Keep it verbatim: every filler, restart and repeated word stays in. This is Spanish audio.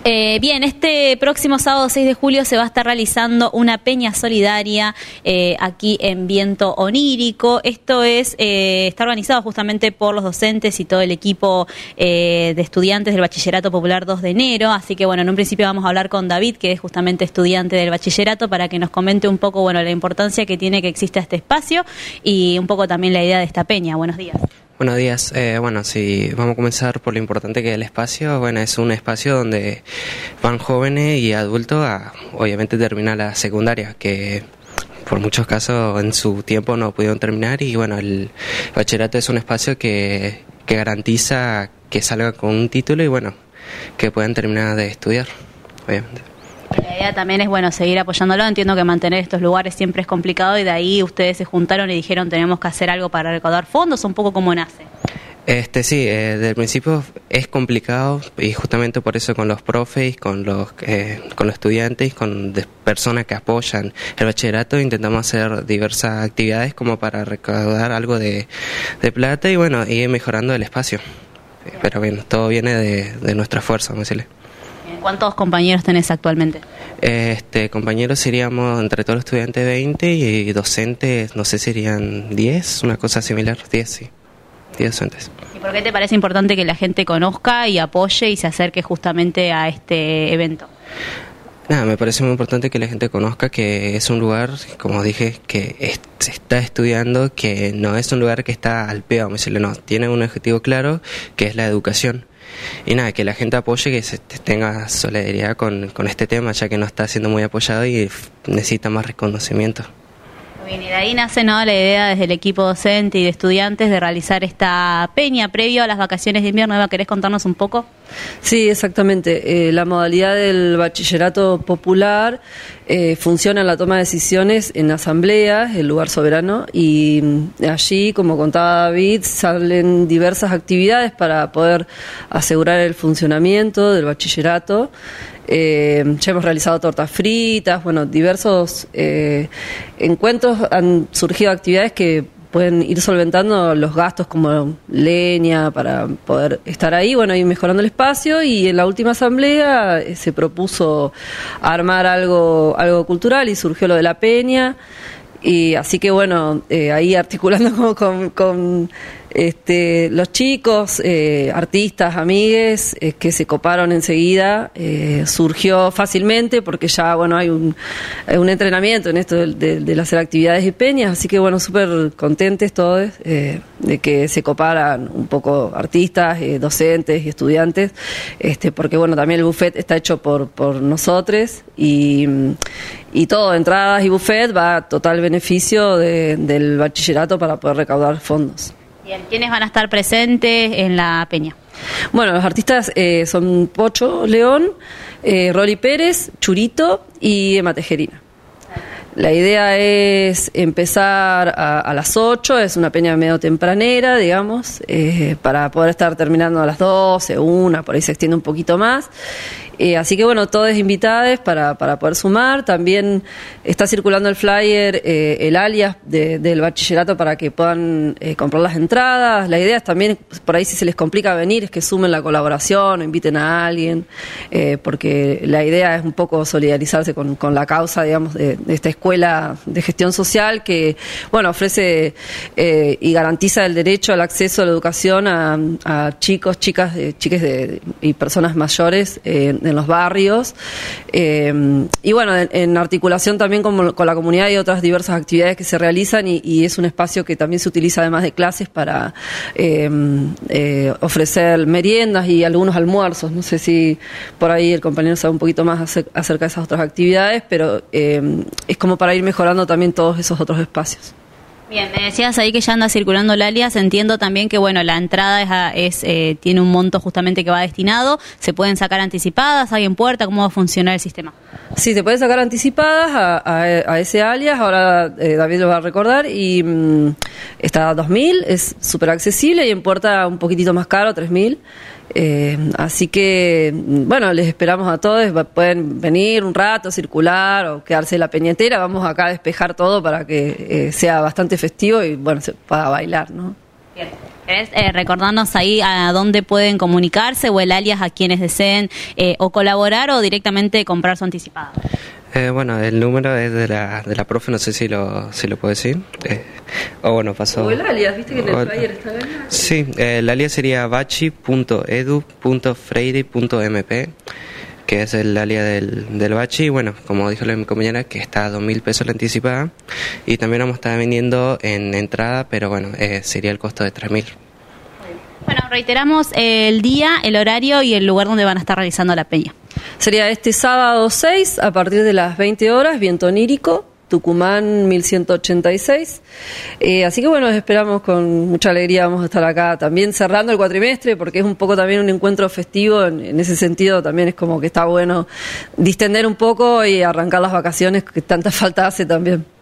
Eh, bien, este próximo sábado seis de julio se va a estar realizando una peña solidaria eh, aquí en Viento Onírico. Esto es eh, está organizado justamente por los docentes y todo el equipo eh, de estudiantes del Bachillerato Popular dos de enero. Así que bueno, en un principio vamos a hablar con David, que es justamente estudiante del bachillerato, para que nos comente un poco bueno la importancia que tiene que exista este espacio y un poco también la idea de esta peña. Buenos días. Buenos días. Eh, bueno, si vamos a comenzar por lo importante que es el espacio. Bueno, es un espacio donde van jóvenes y adultos a, obviamente, terminar la secundaria, que por muchos casos en su tiempo no pudieron terminar. Y bueno, el bachillerato es un espacio que, que garantiza que salgan con un título y bueno, que puedan terminar de estudiar, obviamente. La idea también es, bueno, seguir apoyándolo. Entiendo que mantener estos lugares siempre es complicado y de ahí ustedes se juntaron y dijeron tenemos que hacer algo para recaudar fondos. ¿Un poco cómo nace? Este sí, eh, desde el principio es complicado y justamente por eso con los profes, con los eh, con los estudiantes, con de personas que apoyan el bachillerato intentamos hacer diversas actividades como para recaudar algo de, de plata y bueno, ir mejorando el espacio. Pero bueno, todo viene de, de nuestra fuerza, vamos a decirle. ¿Cuántos compañeros tenés actualmente? Este, compañeros seríamos entre todos los estudiantes veinte y docentes, no sé, serían diez, una cosa similar, diez, sí, diez docentes. ¿Y por qué te parece importante que la gente conozca y apoye y se acerque justamente a este evento? Nada, me parece muy importante que la gente conozca que es un lugar, como dije, que es, se está estudiando, que no es un lugar que está al pedo, vamos a decirle, no, tiene un objetivo claro, que es la educación. Y nada, que la gente apoye, que se tenga solidaridad con, con este tema, ya que no está siendo muy apoyado y necesita más reconocimiento. Bien, y de ahí nace, ¿no?, la idea desde el equipo docente y de estudiantes de realizar esta peña previo a las vacaciones de invierno. Eva, ¿querés contarnos un poco? Sí, exactamente. Eh, la modalidad del bachillerato popular eh, funciona en la toma de decisiones en asambleas, el lugar soberano, y allí, como contaba David, salen diversas actividades para poder asegurar el funcionamiento del bachillerato. Eh, ya hemos realizado tortas fritas, bueno, diversos eh, encuentros, han surgido actividades que pueden ir solventando los gastos como leña para poder estar ahí, bueno, ir mejorando el espacio, y en la última asamblea eh, se propuso armar algo, algo cultural y surgió lo de la peña. Y así que bueno, eh, ahí articulando como con, con este, los chicos, eh, artistas, amigues, eh, que se coparon enseguida, eh, surgió fácilmente porque ya bueno hay un, un entrenamiento en esto de, de, de hacer actividades y peñas, así que bueno, súper contentes todos eh, de que se coparan un poco artistas, eh, docentes y estudiantes, este, porque bueno, también el buffet está hecho por, por nosotros y... Y todo, entradas y buffet, va a total beneficio de, del bachillerato para poder recaudar fondos. Bien, ¿quiénes van a estar presentes en la peña? Bueno, los artistas eh, son Pocho León, eh, Rolly Pérez, Churito y Emma Tejerina. La idea es empezar a, a las ocho, es una peña medio tempranera, digamos, eh, para poder estar terminando a las doce, una, por ahí se extiende un poquito más. Eh, así que bueno, todos invitados para, para poder sumar. También está circulando el flyer, eh, el alias de, del bachillerato para que puedan eh, comprar las entradas. La idea es también, por ahí si se les complica venir, es que sumen la colaboración o inviten a alguien, eh, porque la idea es un poco solidarizarse con, con la causa, digamos, de, de esta escuela de gestión social que, bueno, ofrece eh, y garantiza el derecho al acceso a la educación a, a chicos, chicas, eh, chiques de, y personas mayores eh, en los barrios, eh, y bueno, en, en articulación también con, con la comunidad y otras diversas actividades que se realizan y, y es un espacio que también se utiliza además de clases para eh, eh, ofrecer meriendas y algunos almuerzos. No sé si por ahí el compañero sabe un poquito más acerca de esas otras actividades, pero eh, es como para ir mejorando también todos esos otros espacios. Bien, me decías ahí que ya anda circulando el alias. Entiendo también que bueno, la entrada es, a, es eh, tiene un monto justamente que va destinado. ¿Se pueden sacar anticipadas? ¿Hay en puerta? ¿Cómo va a funcionar el sistema? Sí, se pueden sacar anticipadas a, a, a ese alias. Ahora eh, David lo va a recordar. Y mmm, está a dos mil, es súper accesible, y en puerta un poquitito más caro, tres mil. Eh, así que, bueno, les esperamos a todos. Pueden venir un rato, circular o quedarse en la peñetera. Vamos acá a despejar todo para que eh, sea bastante festivo y, bueno, se pueda bailar, ¿no? Bien. ¿Querés eh, recordarnos ahí a dónde pueden comunicarse o el alias a quienes deseen eh, o colaborar o directamente comprar su anticipado? Eh, bueno, el número es de la, de la profe, no sé si lo, si lo puedo decir. Eh, o bueno, pasó. O el alias, viste que en el o, flyer está bien. Sí, eh, el alias sería bachi punto edu punto freire punto m p, que es el alias del, del bachi. Bueno, como dijo la mi compañera, que está a dos mil pesos la anticipada. Y también vamos a estar vendiendo en entrada, pero bueno, eh, sería el costo de tres mil. Bueno, reiteramos el día, el horario y el lugar donde van a estar realizando la peña. Sería este sábado seis a partir de las veinte horas, viento onírico, Tucumán mil ciento ochenta y seis. Eh, así que bueno, esperamos con mucha alegría, vamos a estar acá también cerrando el cuatrimestre, porque es un poco también un encuentro festivo, en, en ese sentido también es como que está bueno distender un poco y arrancar las vacaciones que tanta falta hace también.